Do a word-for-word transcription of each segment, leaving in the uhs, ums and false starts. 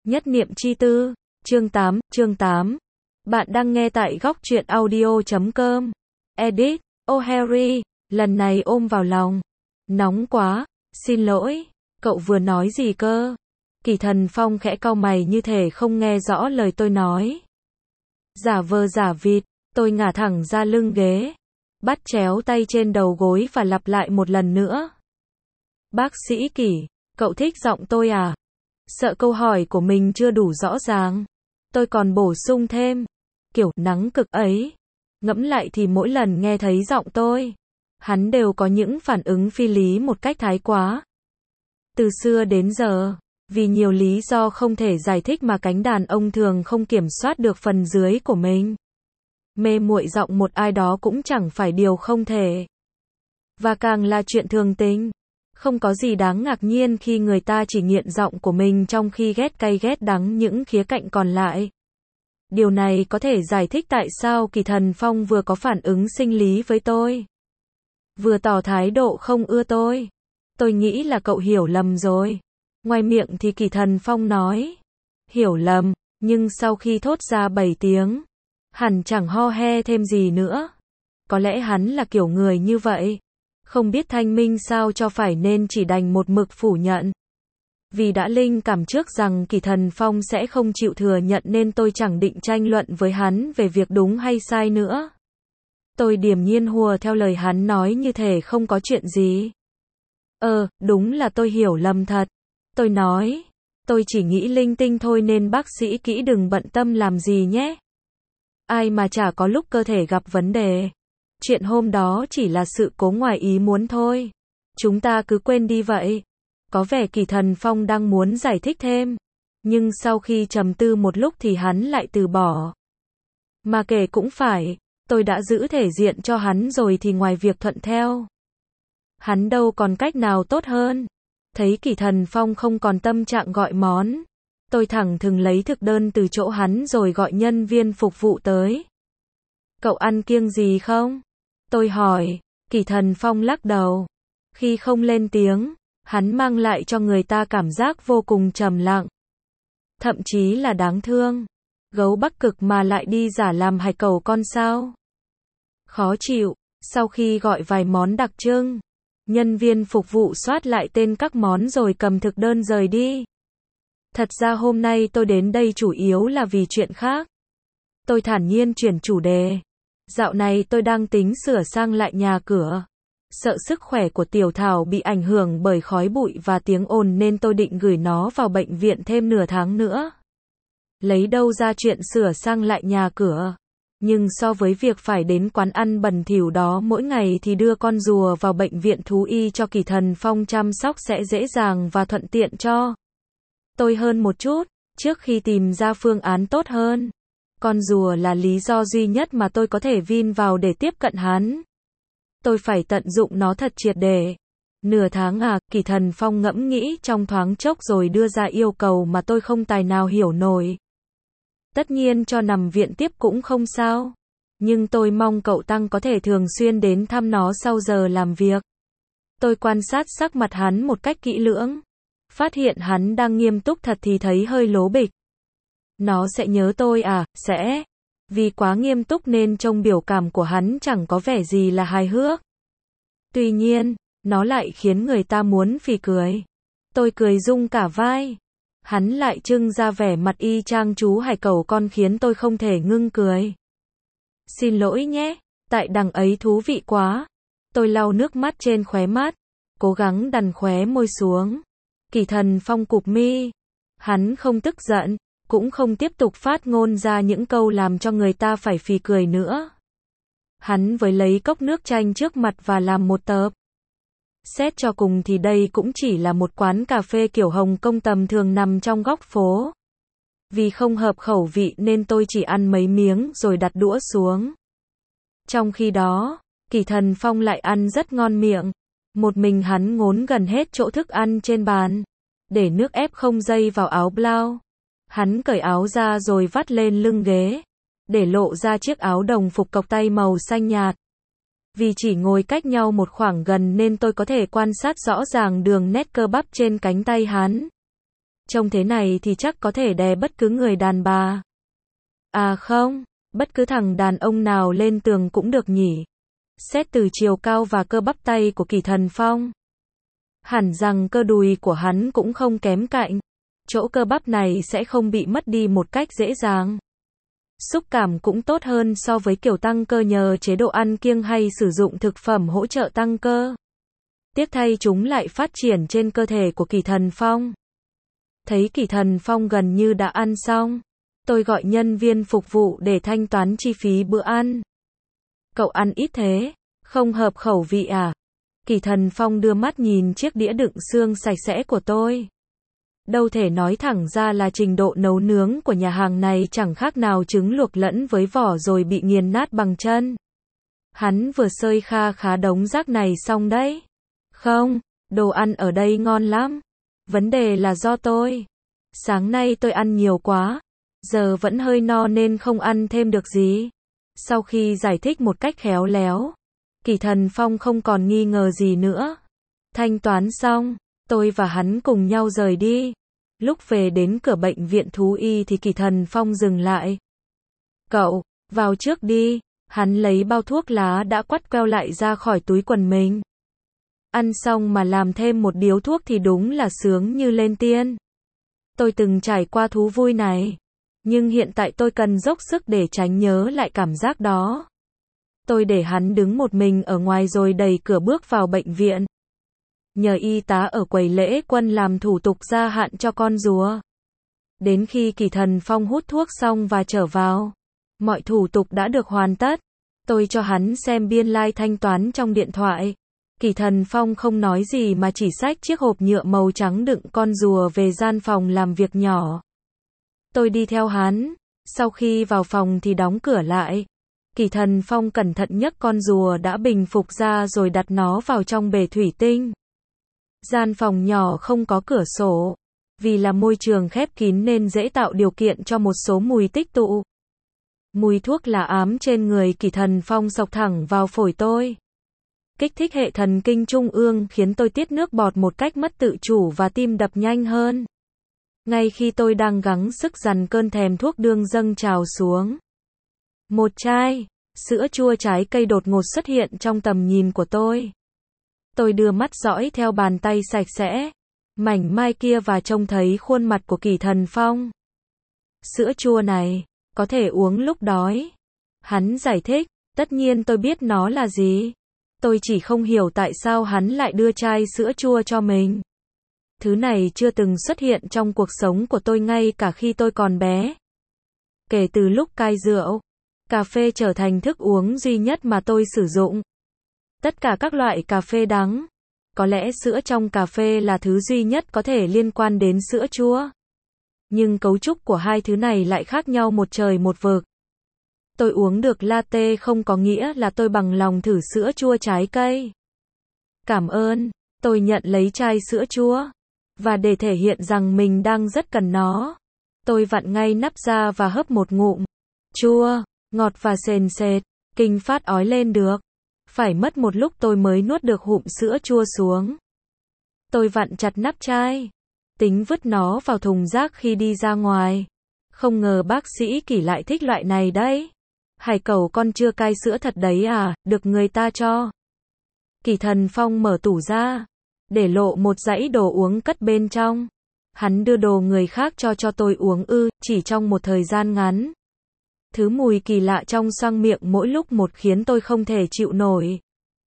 Nhất niệm chi tư, chương tám, chương tám. Bạn đang nghe tại góc truyện audio chấm com. Edit, oh Harry, lần này ôm vào lòng. Nóng quá, xin lỗi, cậu vừa nói gì cơ? Kỳ Thần Phong khẽ cau mày như thể không nghe rõ lời tôi nói. Giả vờ giả vịt, tôi ngả thẳng ra lưng ghế, bắt chéo tay trên đầu gối và lặp lại một lần nữa. Bác sĩ Kỳ, cậu thích giọng tôi à? Sợ câu hỏi của mình chưa đủ rõ ràng, tôi còn bổ sung thêm, kiểu nắng cực ấy. Ngẫm lại thì mỗi lần nghe thấy giọng tôi, hắn đều có những phản ứng phi lý một cách thái quá. Từ xưa đến giờ, vì nhiều lý do không thể giải thích mà cánh đàn ông thường không kiểm soát được phần dưới của mình. Mê muội giọng một ai đó cũng chẳng phải điều không thể. Và càng là chuyện thường tình. Không có gì đáng ngạc nhiên khi người ta chỉ nghiện giọng của mình trong khi ghét cay ghét đắng những khía cạnh còn lại. Điều này có thể giải thích tại sao Kỳ Thần Phong vừa có phản ứng sinh lý với tôi, vừa tỏ thái độ không ưa tôi. Tôi nghĩ là cậu hiểu lầm rồi. Ngoài miệng thì Kỳ Thần Phong nói, hiểu lầm, nhưng sau khi thốt ra bảy tiếng, hẳn chẳng ho he thêm gì nữa. Có lẽ hắn là kiểu người như vậy. Không biết thanh minh sao cho phải nên chỉ đành một mực phủ nhận. Vì đã linh cảm trước rằng Kỳ Thần Phong sẽ không chịu thừa nhận nên tôi chẳng định tranh luận với hắn về việc đúng hay sai nữa. Tôi điềm nhiên hùa theo lời hắn nói như thể không có chuyện gì. Ờ, đúng là tôi hiểu lầm thật. Tôi nói, tôi chỉ nghĩ linh tinh thôi nên bác sĩ Kỹ đừng bận tâm làm gì nhé. Ai mà chả có lúc cơ thể gặp vấn đề. Chuyện hôm đó chỉ là sự cố ngoài ý muốn thôi. Chúng ta cứ quên đi vậy. Có vẻ Kỳ Thần Phong đang muốn giải thích thêm. Nhưng sau khi trầm tư một lúc thì hắn lại từ bỏ. Mà kể cũng phải, tôi đã giữ thể diện cho hắn rồi thì ngoài việc thuận theo, hắn đâu còn cách nào tốt hơn. Thấy Kỳ Thần Phong không còn tâm trạng gọi món, tôi thẳng thừng lấy thực đơn từ chỗ hắn rồi gọi nhân viên phục vụ tới. Cậu ăn kiêng gì không? Tôi hỏi. Kỳ Thần Phong lắc đầu. Khi không lên tiếng, hắn mang lại cho người ta cảm giác vô cùng trầm lặng. Thậm chí là đáng thương. Gấu Bắc Cực mà lại đi giả làm hải cẩu con sao? Khó chịu. Sau khi gọi vài món đặc trưng, nhân viên phục vụ soát lại tên các món rồi cầm thực đơn rời đi. Thật ra hôm nay tôi đến đây chủ yếu là vì chuyện khác. Tôi thản nhiên chuyển chủ đề. Dạo này tôi đang tính sửa sang lại nhà cửa. Sợ sức khỏe của Tiểu Thảo bị ảnh hưởng bởi khói bụi và tiếng ồn nên tôi định gửi nó vào bệnh viện thêm nửa tháng nữa. Lấy đâu ra chuyện sửa sang lại nhà cửa. Nhưng so với việc phải đến quán ăn bẩn thỉu đó mỗi ngày thì đưa con rùa vào bệnh viện thú y cho Kỳ Thần Phong chăm sóc sẽ dễ dàng và thuận tiện cho tôi hơn một chút, trước khi tìm ra phương án tốt hơn. Con rùa là lý do duy nhất mà tôi có thể vin vào để tiếp cận hắn. Tôi phải tận dụng nó thật triệt để. Nửa tháng à? Kỳ Thần Phong ngẫm nghĩ trong thoáng chốc rồi đưa ra yêu cầu mà tôi không tài nào hiểu nổi. Tất nhiên cho nằm viện tiếp cũng không sao. Nhưng tôi mong cậu Tăng có thể thường xuyên đến thăm nó sau giờ làm việc. Tôi quan sát sắc mặt hắn một cách kỹ lưỡng. Phát hiện hắn đang nghiêm túc thật thì thấy hơi lố bịch. Nó sẽ nhớ tôi à? Sẽ. Vì quá nghiêm túc nên trông biểu cảm của hắn chẳng có vẻ gì là hài hước. Tuy nhiên, nó lại khiến người ta muốn phì cười. Tôi cười rung cả vai. Hắn lại trưng ra vẻ mặt y chang chú hải cẩu con khiến tôi không thể ngưng cười. Xin lỗi nhé, tại đằng ấy thú vị quá. Tôi lau nước mắt trên khóe mắt, cố gắng đằn khóe môi xuống. Kỳ Thần Phong cụp mi. Hắn không tức giận, cũng không tiếp tục phát ngôn ra những câu làm cho người ta phải phì cười nữa. Hắn với lấy cốc nước chanh trước mặt và làm một tợp. Xét cho cùng thì đây cũng chỉ là một quán cà phê kiểu Hồng Kông tầm thường nằm trong góc phố. Vì không hợp khẩu vị nên tôi chỉ ăn mấy miếng rồi đặt đũa xuống. Trong khi đó, Kỳ Thần Phong lại ăn rất ngon miệng. Một mình hắn ngốn gần hết chỗ thức ăn trên bàn, để nước ép không dây vào áo blau. Hắn cởi áo ra rồi vắt lên lưng ghế, để lộ ra chiếc áo đồng phục cộc tay màu xanh nhạt. Vì chỉ ngồi cách nhau một khoảng gần nên tôi có thể quan sát rõ ràng đường nét cơ bắp trên cánh tay hắn. Trông thế này thì chắc có thể đè bất cứ người đàn bà. À không, bất cứ thằng đàn ông nào lên tường cũng được nhỉ. Xét từ chiều cao và cơ bắp tay của Kỳ Thần Phong, hẳn rằng cơ đùi của hắn cũng không kém cạnh. Chỗ cơ bắp này sẽ không bị mất đi một cách dễ dàng. Xúc cảm cũng tốt hơn so với kiểu tăng cơ nhờ chế độ ăn kiêng hay sử dụng thực phẩm hỗ trợ tăng cơ. Tiếc thay chúng lại phát triển trên cơ thể của Kỳ Thần Phong. Thấy Kỳ Thần Phong gần như đã ăn xong, tôi gọi nhân viên phục vụ để thanh toán chi phí bữa ăn. Cậu ăn ít thế, không hợp khẩu vị à? Kỳ Thần Phong đưa mắt nhìn chiếc đĩa đựng xương sạch sẽ của tôi. Đâu thể nói thẳng ra là trình độ nấu nướng của nhà hàng này chẳng khác nào trứng luộc lẫn với vỏ rồi bị nghiền nát bằng chân. Hắn vừa xơi kha khá đống rác này xong đấy. Không, đồ ăn ở đây ngon lắm. Vấn đề là do tôi. Sáng nay tôi ăn nhiều quá, giờ vẫn hơi no nên không ăn thêm được gì. Sau khi giải thích một cách khéo léo, Kỳ Thần Phong không còn nghi ngờ gì nữa. Thanh toán xong, tôi và hắn cùng nhau rời đi. Lúc về đến cửa bệnh viện thú y thì Kỳ Thần Phong dừng lại. Cậu, vào trước đi. Hắn lấy bao thuốc lá đã quắt queo lại ra khỏi túi quần mình. Ăn xong mà làm thêm một điếu thuốc thì đúng là sướng như lên tiên. Tôi từng trải qua thú vui này, nhưng hiện tại tôi cần dốc sức để tránh nhớ lại cảm giác đó. Tôi để hắn đứng một mình ở ngoài rồi đẩy cửa bước vào bệnh viện. Nhờ y tá ở quầy lễ quân làm thủ tục gia hạn cho con rùa. Đến khi Kỳ Thần Phong hút thuốc xong và trở vào, mọi thủ tục đã được hoàn tất. Tôi cho hắn xem biên lai thanh toán trong điện thoại. Kỳ Thần Phong không nói gì mà chỉ xách chiếc hộp nhựa màu trắng đựng con rùa về gian phòng làm việc nhỏ. Tôi đi theo hắn. Sau khi vào phòng thì đóng cửa lại. Kỳ Thần Phong cẩn thận nhấc con rùa đã bình phục ra rồi đặt nó vào trong bể thủy tinh. Gian phòng nhỏ không có cửa sổ. Vì là môi trường khép kín nên dễ tạo điều kiện cho một số mùi tích tụ. Mùi thuốc lá ám trên người Kỳ Thần Phong xộc thẳng vào phổi tôi. Kích thích hệ thần kinh trung ương khiến tôi tiết nước bọt một cách mất tự chủ và tim đập nhanh hơn. Ngay khi tôi đang gắng sức dằn cơn thèm thuốc đương dâng trào xuống, một chai sữa chua trái cây đột ngột xuất hiện trong tầm nhìn của tôi. Tôi đưa mắt dõi theo bàn tay sạch sẽ, mảnh mai kia và trông thấy khuôn mặt của Kỳ Thần Phong. Sữa chua này, có thể uống lúc đói. Hắn giải thích, tất nhiên tôi biết nó là gì. Tôi chỉ không hiểu tại sao hắn lại đưa chai sữa chua cho mình. Thứ này chưa từng xuất hiện trong cuộc sống của tôi ngay cả khi tôi còn bé. Kể từ lúc cai rượu, cà phê trở thành thức uống duy nhất mà tôi sử dụng. Tất cả các loại cà phê đắng. Có lẽ sữa trong cà phê là thứ duy nhất có thể liên quan đến sữa chua. Nhưng cấu trúc của hai thứ này lại khác nhau một trời một vực. Tôi uống được latte không có nghĩa là tôi bằng lòng thử sữa chua trái cây. Cảm ơn, tôi nhận lấy chai sữa chua. Và để thể hiện rằng mình đang rất cần nó, tôi vặn ngay nắp ra và hớp một ngụm. Chua, ngọt và sền sệt, kinh phát ói lên được. Phải mất một lúc tôi mới nuốt được hụm sữa chua xuống. Tôi vặn chặt nắp chai, tính vứt nó vào thùng rác khi đi ra ngoài. Không ngờ bác sĩ Kỳ lại thích loại này đấy. Hải cẩu con chưa cai sữa thật đấy à, được người ta cho. Kỳ Thần Phong mở tủ ra, để lộ một dãy đồ uống cất bên trong. Hắn đưa đồ người khác cho cho tôi uống ư, chỉ trong một thời gian ngắn. Thứ mùi kỳ lạ trong xoang miệng mỗi lúc một khiến tôi không thể chịu nổi.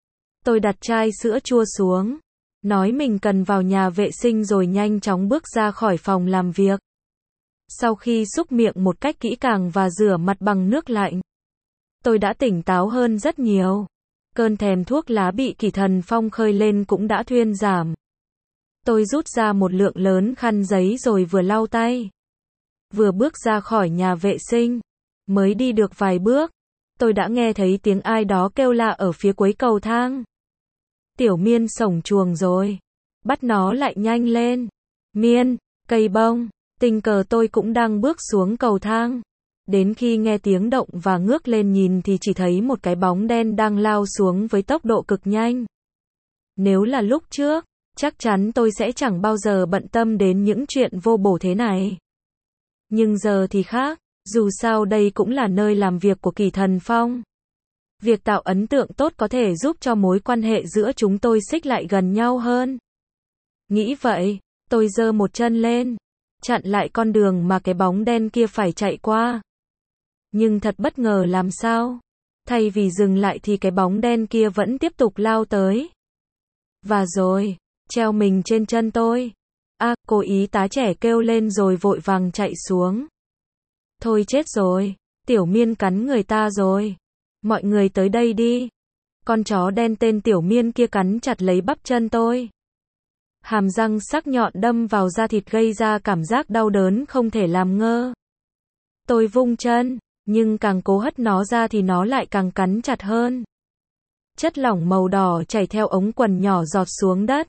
Tôi đặt chai sữa chua xuống, nói mình cần vào nhà vệ sinh rồi nhanh chóng bước ra khỏi phòng làm việc. Sau khi súc miệng một cách kỹ càng và rửa mặt bằng nước lạnh, tôi đã tỉnh táo hơn rất nhiều. Cơn thèm thuốc lá bị Kỳ Thần Phong khơi lên cũng đã thuyên giảm. Tôi rút ra một lượng lớn khăn giấy rồi vừa lau tay. Vừa bước ra khỏi nhà vệ sinh, mới đi được vài bước, tôi đã nghe thấy tiếng ai đó kêu lạ ở phía cuối cầu thang. Tiểu Miên sổng chuồng rồi. Bắt nó lại nhanh lên. Miên, cây bông. Tình cờ tôi cũng đang bước xuống cầu thang. Đến khi nghe tiếng động và ngước lên nhìn thì chỉ thấy một cái bóng đen đang lao xuống với tốc độ cực nhanh. Nếu là lúc trước, chắc chắn tôi sẽ chẳng bao giờ bận tâm đến những chuyện vô bổ thế này. Nhưng giờ thì khác, dù sao đây cũng là nơi làm việc của Kỷ Thần Phong. Việc tạo ấn tượng tốt có thể giúp cho mối quan hệ giữa chúng tôi xích lại gần nhau hơn. Nghĩ vậy, tôi giơ một chân lên, chặn lại con đường mà cái bóng đen kia phải chạy qua. Nhưng thật bất ngờ làm sao? Thay vì dừng lại thì cái bóng đen kia vẫn tiếp tục lao tới. Và rồi, treo mình trên chân tôi. À, cô y tá trẻ kêu lên rồi vội vàng chạy xuống. Thôi chết rồi, Tiểu Miên cắn người ta rồi. Mọi người tới đây đi. Con chó đen tên Tiểu Miên kia cắn chặt lấy bắp chân tôi. Hàm răng sắc nhọn đâm vào da thịt gây ra cảm giác đau đớn không thể làm ngơ. Tôi vung chân, nhưng càng cố hất nó ra thì nó lại càng cắn chặt hơn. Chất lỏng màu đỏ chảy theo ống quần nhỏ giọt xuống đất.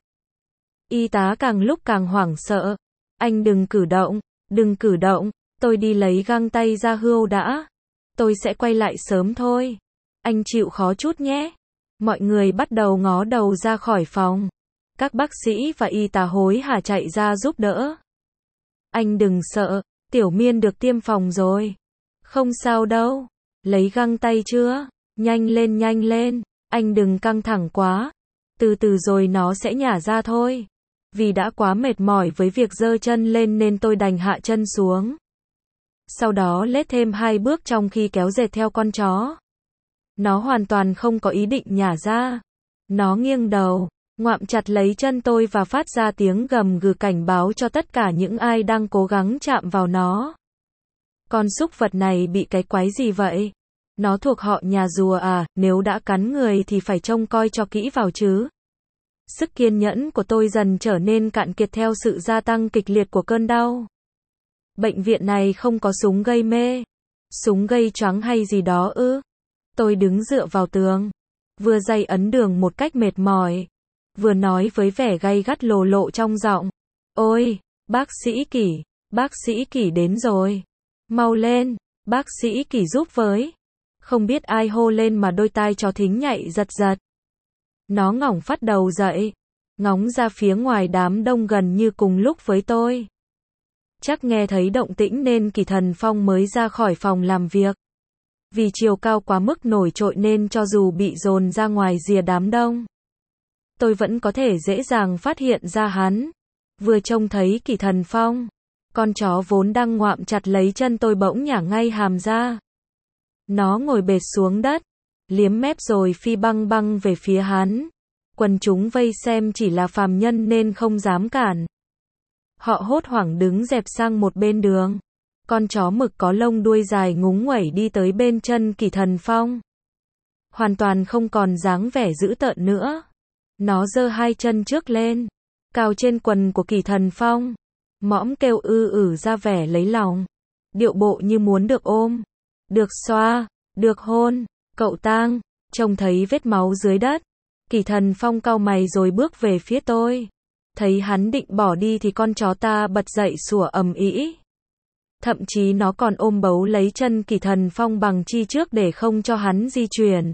Y tá càng lúc càng hoảng sợ. Anh đừng cử động, đừng cử động, tôi đi lấy găng tay ra hươu đã. Tôi sẽ quay lại sớm thôi. Anh chịu khó chút nhé. Mọi người bắt đầu ngó đầu ra khỏi phòng. Các bác sĩ và y tá hối hả chạy ra giúp đỡ. Anh đừng sợ, Tiểu Miên được tiêm phòng rồi. Không sao đâu. Lấy găng tay chưa? Nhanh lên nhanh lên. Anh đừng căng thẳng quá. Từ từ rồi nó sẽ nhả ra thôi. Vì đã quá mệt mỏi với việc giơ chân lên nên tôi đành hạ chân xuống. Sau đó lết thêm hai bước trong khi kéo dệt theo con chó. Nó hoàn toàn không có ý định nhả ra. Nó nghiêng đầu, ngoạm chặt lấy chân tôi và phát ra tiếng gầm gừ cảnh báo cho tất cả những ai đang cố gắng chạm vào nó. Con súc vật này bị cái quái gì vậy? Nó thuộc họ nhà rùa à, nếu đã cắn người thì phải trông coi cho kỹ vào chứ. Sức kiên nhẫn của tôi dần trở nên cạn kiệt theo sự gia tăng kịch liệt của cơn đau. Bệnh viện này không có súng gây mê, súng gây choáng hay gì đó ư? Tôi đứng dựa vào tường, vừa day ấn đường một cách mệt mỏi, vừa nói với vẻ gay gắt lồ lộ trong giọng. Ôi, bác sĩ Kỷ, bác sĩ Kỷ đến rồi. Mau lên, bác sĩ Kỷ giúp với. Không biết ai hô lên mà đôi tai chó thính nhạy giật giật. Nó ngỏng phát đầu dậy, ngóng ra phía ngoài đám đông gần như cùng lúc với tôi. Chắc nghe thấy động tĩnh nên Kỷ Thần Phong mới ra khỏi phòng làm việc. Vì chiều cao quá mức nổi trội nên cho dù bị dồn ra ngoài rìa đám đông, tôi vẫn có thể dễ dàng phát hiện ra hắn. Vừa trông thấy Kỷ Thần Phong, con chó vốn đang ngoạm chặt lấy chân tôi bỗng nhả ngay hàm ra. Nó ngồi bệt xuống đất, liếm mép rồi phi băng băng về phía hắn. Quần chúng vây xem chỉ là phàm nhân nên không dám cản. Họ hốt hoảng đứng dẹp sang một bên đường. Con chó mực có lông đuôi dài ngúng nguẩy đi tới bên chân Kỷ Thần Phong. Hoàn toàn không còn dáng vẻ dữ tợn nữa. Nó giơ hai chân trước lên, cào trên quần của Kỷ Thần Phong. Mõm kêu ư ử ra vẻ lấy lòng. Điệu bộ như muốn được ôm, được xoa, được hôn. Cậu tang, trông thấy vết máu dưới đất. Kỷ Thần Phong cau mày rồi bước về phía tôi. Thấy hắn định bỏ đi thì con chó ta bật dậy sủa ầm ĩ. Thậm chí nó còn ôm bấu lấy chân Kỷ Thần Phong bằng chi trước để không cho hắn di chuyển.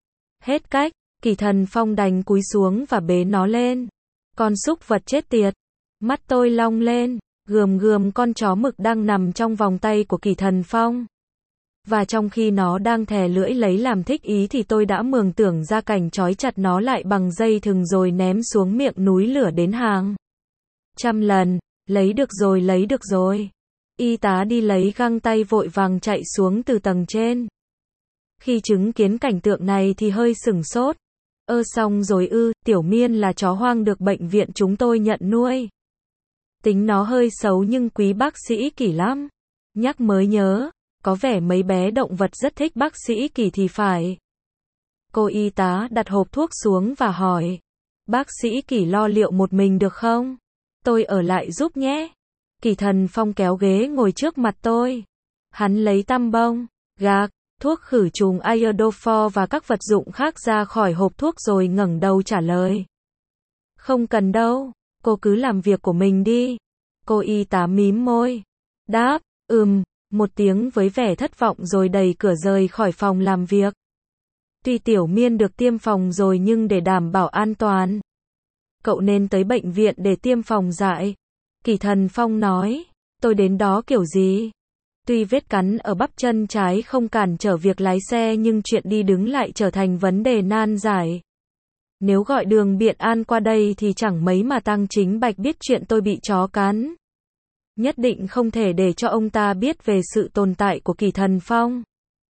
Hết cách, Kỷ Thần Phong đành cúi xuống và bế nó lên. Con súc vật chết tiệt. Mắt tôi long lên, gườm gườm con chó mực đang nằm trong vòng tay của Kỷ Thần Phong. Và trong khi nó đang thè lưỡi lấy làm thích ý thì tôi đã mường tượng ra cảnh trói chặt nó lại bằng dây thừng rồi ném xuống miệng núi lửa đến hàng trăm lần. Lấy được rồi, lấy được rồi. Y tá đi lấy găng tay vội vàng chạy xuống từ tầng trên. Khi chứng kiến cảnh tượng này thì hơi sửng sốt. Ơ xong rồi ư, Tiểu Miên là chó hoang được bệnh viện chúng tôi nhận nuôi. Tính nó hơi xấu nhưng quý bác sĩ Kỷ lắm. Nhắc mới nhớ, có vẻ mấy bé động vật rất thích bác sĩ Kỷ thì phải. Cô y tá đặt hộp thuốc xuống và hỏi. Bác sĩ Kỷ lo liệu một mình được không? Tôi ở lại giúp nhé. Kỷ Thần Phong kéo ghế ngồi trước mặt tôi. Hắn lấy tăm bông, gạc, thuốc khử trùng iodophor và các vật dụng khác ra khỏi hộp thuốc rồi ngẩng đầu trả lời. Không cần đâu, cô cứ làm việc của mình đi. Cô y tá mím môi. Đáp, ừm, một tiếng với vẻ thất vọng rồi đẩy cửa rời khỏi phòng làm việc. Tuy Tiểu Miên được tiêm phòng rồi nhưng để đảm bảo an toàn, cậu nên tới bệnh viện để tiêm phòng dại. Kỳ Thần Phong nói, tôi đến đó kiểu gì? Tuy vết cắn ở bắp chân trái không cản trở việc lái xe nhưng chuyện đi đứng lại trở thành vấn đề nan giải. Nếu gọi đường Biện An qua đây thì chẳng mấy mà Tăng Chính Bạch biết chuyện tôi bị chó cắn. Nhất định không thể để cho ông ta biết về sự tồn tại của Kỳ Thần Phong.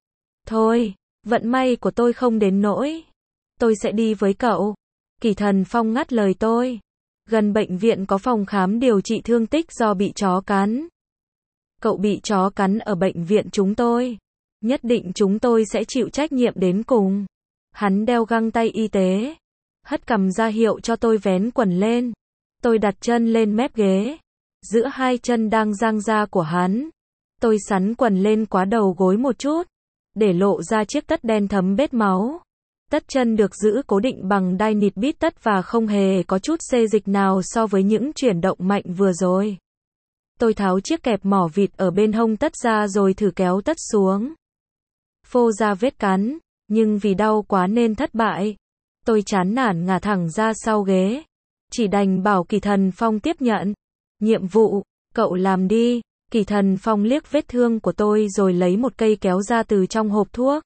Thôi, vận may của tôi không đến nỗi. Tôi sẽ đi với cậu. Kỳ Thần Phong ngắt lời tôi. Gần bệnh viện có phòng khám điều trị thương tích do bị chó cắn. Cậu bị chó cắn ở bệnh viện chúng tôi. Nhất định chúng tôi sẽ chịu trách nhiệm đến cùng. Hắn đeo găng tay y tế. Hất cằm ra hiệu cho tôi vén quần lên. Tôi đặt chân lên mép ghế. Giữa hai chân đang dang ra của hắn. Tôi xắn quần lên quá đầu gối một chút. Để lộ ra chiếc tất đen thấm vết máu. Tất chân được giữ cố định bằng đai nịt bít tất và không hề có chút xê dịch nào so với những chuyển động mạnh vừa rồi. Tôi tháo chiếc kẹp mỏ vịt ở bên hông tất ra rồi thử kéo tất xuống. Phô ra vết cắn, nhưng vì đau quá nên thất bại. Tôi chán nản ngả thẳng ra sau ghế. Chỉ đành bảo Kỳ Thần Phong tiếp nhận. Nhiệm vụ, cậu làm đi. Kỳ Thần Phong liếc vết thương của tôi rồi lấy một cây kéo ra từ trong hộp thuốc.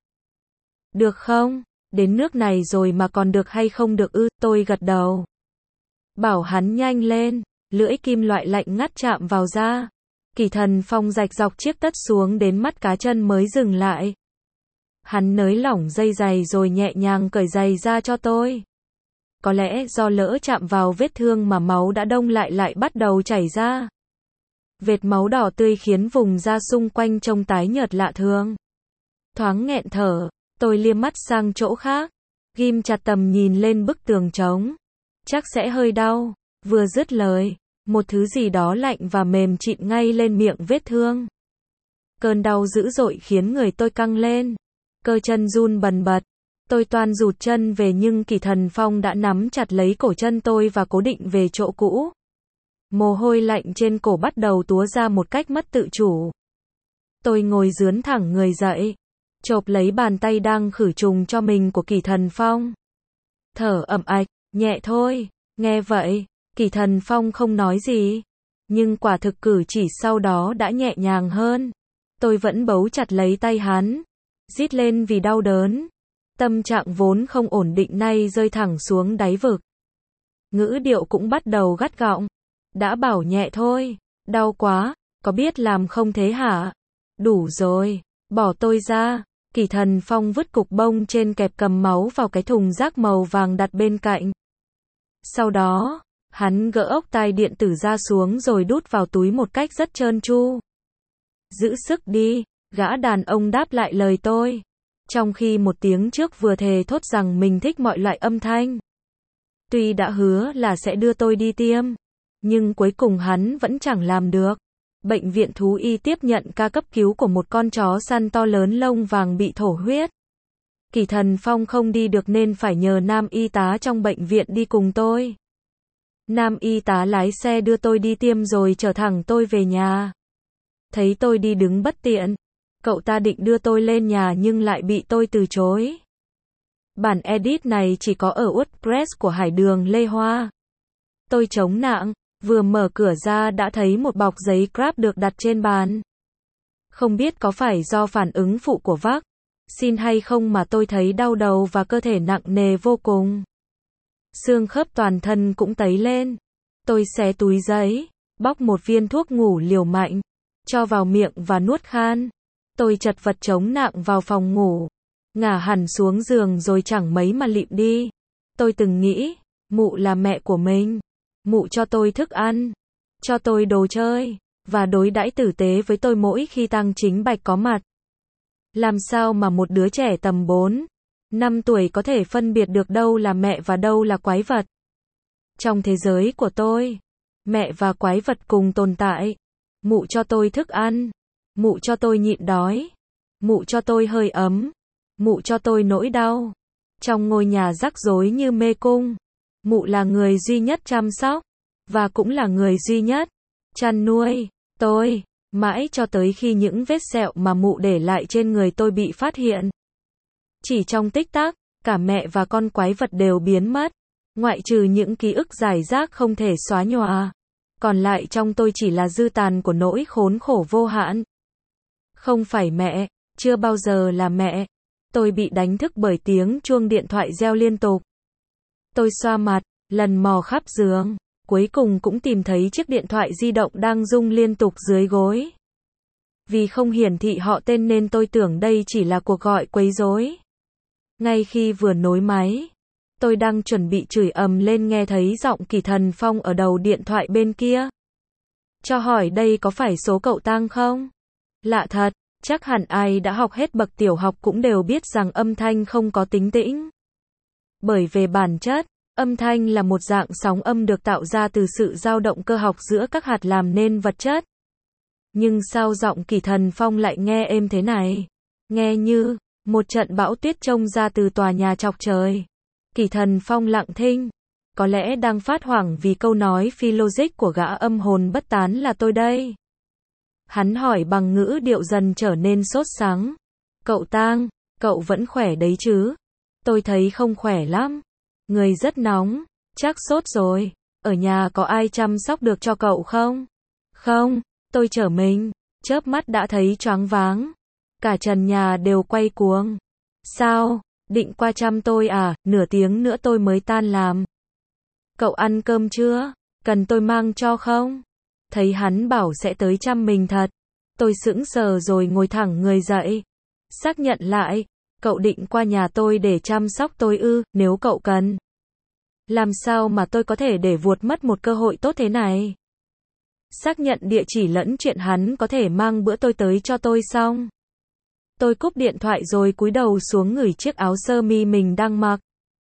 Được không? Đến nước này rồi mà còn được hay không được ư? Tôi gật đầu. Bảo hắn nhanh lên. Lưỡi kim loại lạnh ngắt chạm vào da. Kỳ Thần Phong rạch dọc chiếc tất xuống đến mắt cá chân mới dừng lại. Hắn nới lỏng dây giày rồi nhẹ nhàng cởi giày ra cho tôi. Có lẽ do lỡ chạm vào vết thương mà máu đã đông lại lại bắt đầu chảy ra. Vệt máu đỏ tươi khiến vùng da xung quanh trông tái nhợt lạ thường. Thoáng nghẹn thở, tôi liếc mắt sang chỗ khác. Ghim chặt tầm nhìn lên bức tường trống. Chắc sẽ hơi đau. Vừa dứt lời, một thứ gì đó lạnh và mềm chịn ngay lên miệng vết thương. Cơn đau dữ dội khiến người tôi căng lên. Cơ chân run bần bật. Tôi toan rụt chân về nhưng Kỳ Thần Phong đã nắm chặt lấy cổ chân tôi và cố định về chỗ cũ. Mồ hôi lạnh trên cổ bắt đầu túa ra một cách mất tự chủ. Tôi ngồi dướn thẳng người dậy, chộp lấy bàn tay đang khử trùng cho mình của Kỳ Thần Phong. Thở ẩm ạch, nhẹ thôi. Nghe vậy, Kỳ Thần Phong không nói gì. Nhưng quả thực cử chỉ sau đó đã nhẹ nhàng hơn. Tôi vẫn bấu chặt lấy tay hắn. Rít lên vì đau đớn. Tâm trạng vốn không ổn định nay rơi thẳng xuống đáy vực. Ngữ điệu cũng bắt đầu gắt gỏng. Đã bảo nhẹ thôi. Đau quá. Có biết làm không thế hả? Đủ rồi. Bỏ tôi ra. Kỳ Thần Phong vứt cục bông trên kẹp cầm máu vào cái thùng rác màu vàng đặt bên cạnh. Sau đó, hắn gỡ ốc tai điện tử ra xuống rồi đút vào túi một cách rất trơn tru. Giữ sức đi. Gã đàn ông đáp lại lời tôi. Trong khi một tiếng trước vừa thề thốt rằng mình thích mọi loại âm thanh. Tuy đã hứa là sẽ đưa tôi đi tiêm, nhưng cuối cùng hắn vẫn chẳng làm được. Bệnh viện thú y tiếp nhận ca cấp cứu của một con chó săn to lớn lông vàng bị thổ huyết. Kỳ Thần Phong không đi được nên phải nhờ nam y tá trong bệnh viện đi cùng tôi. Nam y tá lái xe đưa tôi đi tiêm rồi chở thẳng tôi về nhà. Thấy tôi đi đứng bất tiện, cậu ta định đưa tôi lên nhà nhưng lại bị tôi từ chối. Bản edit này chỉ có ở WordPress của Hải Đường Lê Hoa. Tôi chống nạng, vừa mở cửa ra đã thấy một bọc giấy Grab được đặt trên bàn. Không biết có phải do phản ứng phụ của vaccine hay không mà tôi thấy đau đầu và cơ thể nặng nề vô cùng. Xương khớp toàn thân cũng tấy lên. Tôi xé túi giấy, bóc một viên thuốc ngủ liều mạnh, cho vào miệng và nuốt khan. Tôi chật vật chống nạng vào phòng ngủ, ngả hẳn xuống giường rồi chẳng mấy mà lịm đi. Tôi từng nghĩ, mụ là mẹ của mình. Mụ cho tôi thức ăn, cho tôi đồ chơi, và đối đãi tử tế với tôi mỗi khi Tăng Chính Bạch có mặt. Làm sao mà một đứa trẻ tầm bốn, năm tuổi có thể phân biệt được đâu là mẹ và đâu là quái vật? Trong thế giới của tôi, mẹ và quái vật cùng tồn tại. Mụ cho tôi thức ăn, mụ cho tôi nhịn đói, mụ cho tôi hơi ấm, mụ cho tôi nỗi đau. Trong ngôi nhà rắc rối như mê cung, mụ là người duy nhất chăm sóc, và cũng là người duy nhất chăn nuôi tôi, mãi cho tới khi những vết sẹo mà mụ để lại trên người tôi bị phát hiện. Chỉ trong tích tắc, cả mẹ và con quái vật đều biến mất. Ngoại trừ những ký ức rải rác không thể xóa nhòa. Còn lại trong tôi chỉ là dư tàn của nỗi khốn khổ vô hạn. Không phải mẹ, chưa bao giờ là mẹ. Tôi bị đánh thức bởi tiếng chuông điện thoại reo liên tục. Tôi xoa mặt, lần mò khắp giường, cuối cùng cũng tìm thấy chiếc điện thoại di động đang rung liên tục dưới gối. Vì không hiển thị họ tên nên tôi tưởng đây chỉ là cuộc gọi quấy rối. Ngay khi vừa nối máy, tôi đang chuẩn bị chửi ầm lên nghe thấy giọng Kỳ Thần Phong ở đầu điện thoại bên kia. Cho hỏi đây có phải số cậu Tang không? Lạ thật, chắc hẳn ai đã học hết bậc tiểu học cũng đều biết rằng âm thanh không có tính tĩnh. Bởi về bản chất, âm thanh là một dạng sóng âm được tạo ra từ sự dao động cơ học giữa các hạt làm nên vật chất. Nhưng sao giọng Kỳ Thần Phong lại nghe êm thế này? Nghe như một trận bão tuyết trông ra từ tòa nhà chọc trời. Kỳ Thần Phong lặng thinh, có lẽ đang phát hoảng vì câu nói phi logic của gã âm hồn bất tán là tôi đây. Hắn hỏi bằng ngữ điệu dần trở nên sốt sắng. Cậu Tang, cậu vẫn khỏe đấy chứ? Tôi thấy không khỏe lắm. Người rất nóng, chắc sốt rồi. Ở nhà có ai chăm sóc được cho cậu không? Không, tôi trở mình, chớp mắt đã thấy choáng váng. Cả trần nhà đều quay cuồng. Sao, định qua chăm tôi à, nửa tiếng nữa tôi mới tan làm. Cậu ăn cơm chưa? Cần tôi mang cho không? Thấy hắn bảo sẽ tới chăm mình thật. Tôi sững sờ rồi ngồi thẳng người dậy. Xác nhận lại, cậu định qua nhà tôi để chăm sóc tôi ư, nếu cậu cần. Làm sao mà tôi có thể để vuột mất một cơ hội tốt thế này? Xác nhận địa chỉ lẫn chuyện hắn có thể mang bữa tôi tới cho tôi xong. Tôi cúp điện thoại rồi cúi đầu xuống ngửi chiếc áo sơ mi mình đang mặc.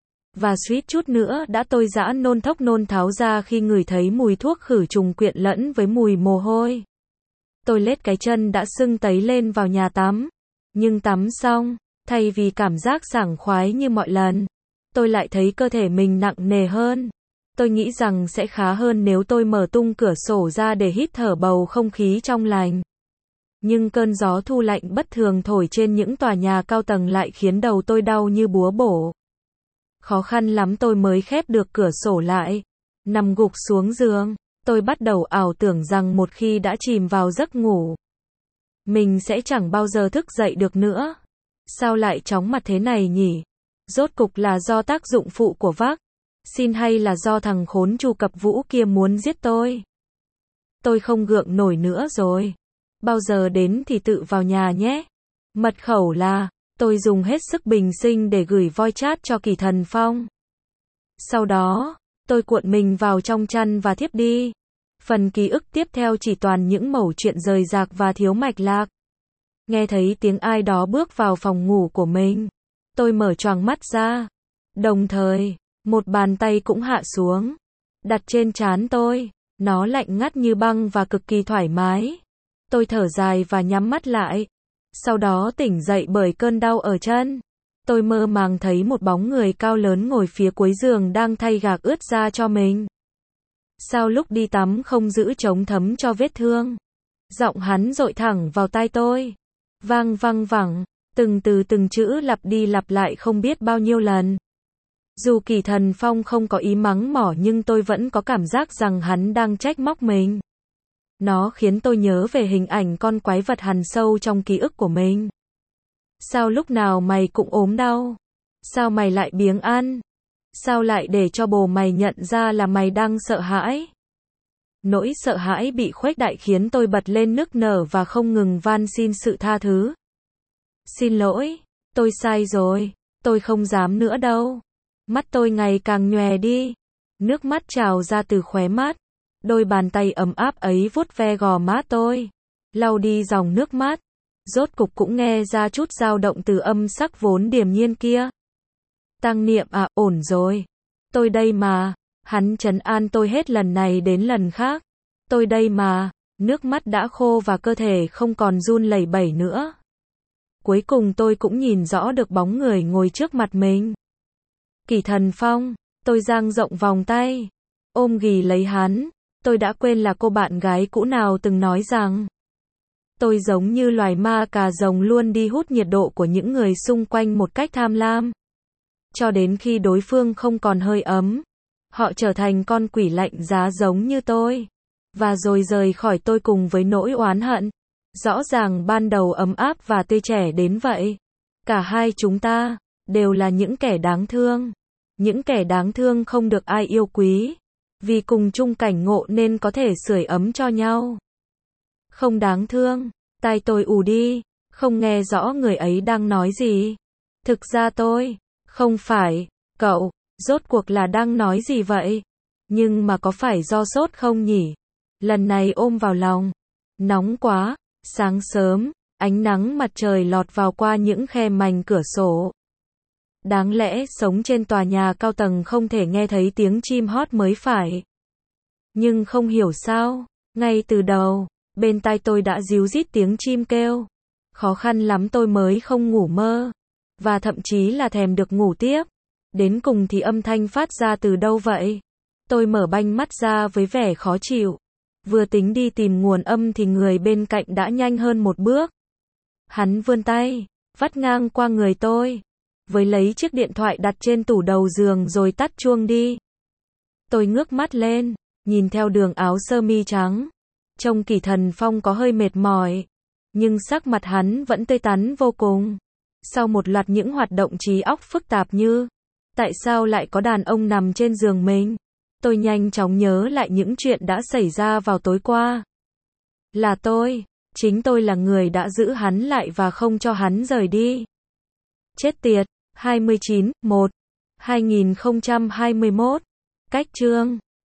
Và suýt chút nữa đã tôi dã nôn thốc nôn tháo ra khi ngửi thấy mùi thuốc khử trùng quyện lẫn với mùi mồ hôi. Tôi lết cái chân đã sưng tấy lên vào nhà tắm. Nhưng tắm xong, thay vì cảm giác sảng khoái như mọi lần, tôi lại thấy cơ thể mình nặng nề hơn. Tôi nghĩ rằng sẽ khá hơn nếu tôi mở tung cửa sổ ra để hít thở bầu không khí trong lành. Nhưng cơn gió thu lạnh bất thường thổi trên những tòa nhà cao tầng lại khiến đầu tôi đau như búa bổ. Khó khăn lắm tôi mới khép được cửa sổ lại. Nằm gục xuống giường, tôi bắt đầu ảo tưởng rằng một khi đã chìm vào giấc ngủ, mình sẽ chẳng bao giờ thức dậy được nữa. Sao lại chóng mặt thế này nhỉ? Rốt cục là do tác dụng phụ của vắc xin hay là do thằng khốn Chu Cập Vũ kia muốn giết tôi? Tôi không gượng nổi nữa rồi. Bao giờ đến thì tự vào nhà nhé. Mật khẩu là, tôi dùng hết sức bình sinh để gửi voice chat cho Kỳ Thần Phong. Sau đó, tôi cuộn mình vào trong chăn và thiếp đi. Phần ký ức tiếp theo chỉ toàn những mẩu chuyện rời rạc và thiếu mạch lạc. Nghe thấy tiếng ai đó bước vào phòng ngủ của mình. Tôi mở choàng mắt ra. Đồng thời, một bàn tay cũng hạ xuống, đặt trên trán tôi. Nó lạnh ngắt như băng và cực kỳ thoải mái. Tôi thở dài và nhắm mắt lại. Sau đó tỉnh dậy bởi cơn đau ở chân. Tôi mơ màng thấy một bóng người cao lớn ngồi phía cuối giường đang thay gạc ướt ra cho mình. Sao lúc đi tắm không giữ chống thấm cho vết thương? Giọng hắn dội thẳng vào tai tôi. Vang văng vẳng, từng từ từng chữ lặp đi lặp lại không biết bao nhiêu lần. Dù Kỳ Thần Phong không có ý mắng mỏ nhưng tôi vẫn có cảm giác rằng hắn đang trách móc mình. Nó khiến tôi nhớ về hình ảnh con quái vật hằn sâu trong ký ức của mình. Sao lúc nào mày cũng ốm đau? Sao mày lại biếng ăn? Sao lại để cho bồ mày nhận ra là mày đang sợ hãi? Nỗi sợ hãi bị khuếch đại khiến tôi bật lên nức nở và không ngừng van xin sự tha thứ. Xin lỗi, tôi sai rồi, tôi không dám nữa đâu. Mắt tôi ngày càng nhòe đi. Nước mắt trào ra từ khóe mắt. Đôi bàn tay ấm áp ấy vuốt ve gò má tôi, lau đi dòng nước mắt. Rốt cục cũng nghe ra chút dao động từ âm sắc vốn điềm nhiên kia. Tăng Niệm à, ổn rồi. Tôi đây mà. Hắn trấn an tôi hết lần này đến lần khác. Tôi đây mà. Nước mắt đã khô và cơ thể không còn run lẩy bẩy nữa. Cuối cùng tôi cũng nhìn rõ được bóng người ngồi trước mặt mình. Kỳ Thần Phong. Tôi dang rộng vòng tay, ôm ghì lấy hắn. Tôi đã quên là cô bạn gái cũ nào từng nói rằng tôi giống như loài ma cà rồng luôn đi hút nhiệt độ của những người xung quanh một cách tham lam. Cho đến khi đối phương không còn hơi ấm, Họ trở thành con quỷ lạnh giá giống như tôi. Và rồi rời khỏi tôi cùng với nỗi oán hận. Rõ ràng ban đầu ấm áp và tươi trẻ đến vậy. Cả hai chúng ta, đều là những kẻ đáng thương. Những kẻ đáng thương không được ai yêu quý. Vì cùng chung cảnh ngộ nên có thể sưởi ấm cho nhau. Không đáng thương. Tai tôi ù đi. Không nghe rõ người ấy đang nói gì. Thực ra tôi, không phải, cậu, rốt cuộc là đang nói gì vậy? Nhưng mà có phải do sốt không nhỉ? Lần này ôm vào lòng. Nóng quá, sáng sớm, ánh nắng mặt trời lọt vào qua những khe mảnh cửa sổ. Đáng lẽ sống trên tòa nhà cao tầng không thể nghe thấy tiếng chim hót mới phải. Nhưng không hiểu sao, ngay từ đầu, bên tai tôi đã ríu rít tiếng chim kêu. Khó khăn lắm tôi mới không ngủ mơ. Và thậm chí là thèm được ngủ tiếp. Đến cùng thì âm thanh phát ra từ đâu vậy? Tôi mở banh mắt ra với vẻ khó chịu. Vừa tính đi tìm nguồn âm thì người bên cạnh đã nhanh hơn một bước. Hắn vươn tay, vắt ngang qua người tôi. Với lấy chiếc điện thoại đặt trên tủ đầu giường rồi tắt chuông đi. Tôi ngước mắt lên, nhìn theo đường áo sơ mi trắng. Trông Kỷ Thần Phong có hơi mệt mỏi. Nhưng sắc mặt hắn vẫn tươi tắn vô cùng. Sau một loạt những hoạt động trí óc phức tạp như tại sao lại có đàn ông nằm trên giường mình? Tôi nhanh chóng nhớ lại những chuyện đã xảy ra vào tối qua. Là tôi, chính tôi là người đã giữ hắn lại và không cho hắn rời đi. Chết tiệt, hai mươi chín, một, hai nghìn không trăm hai mươi mốt. Cách chương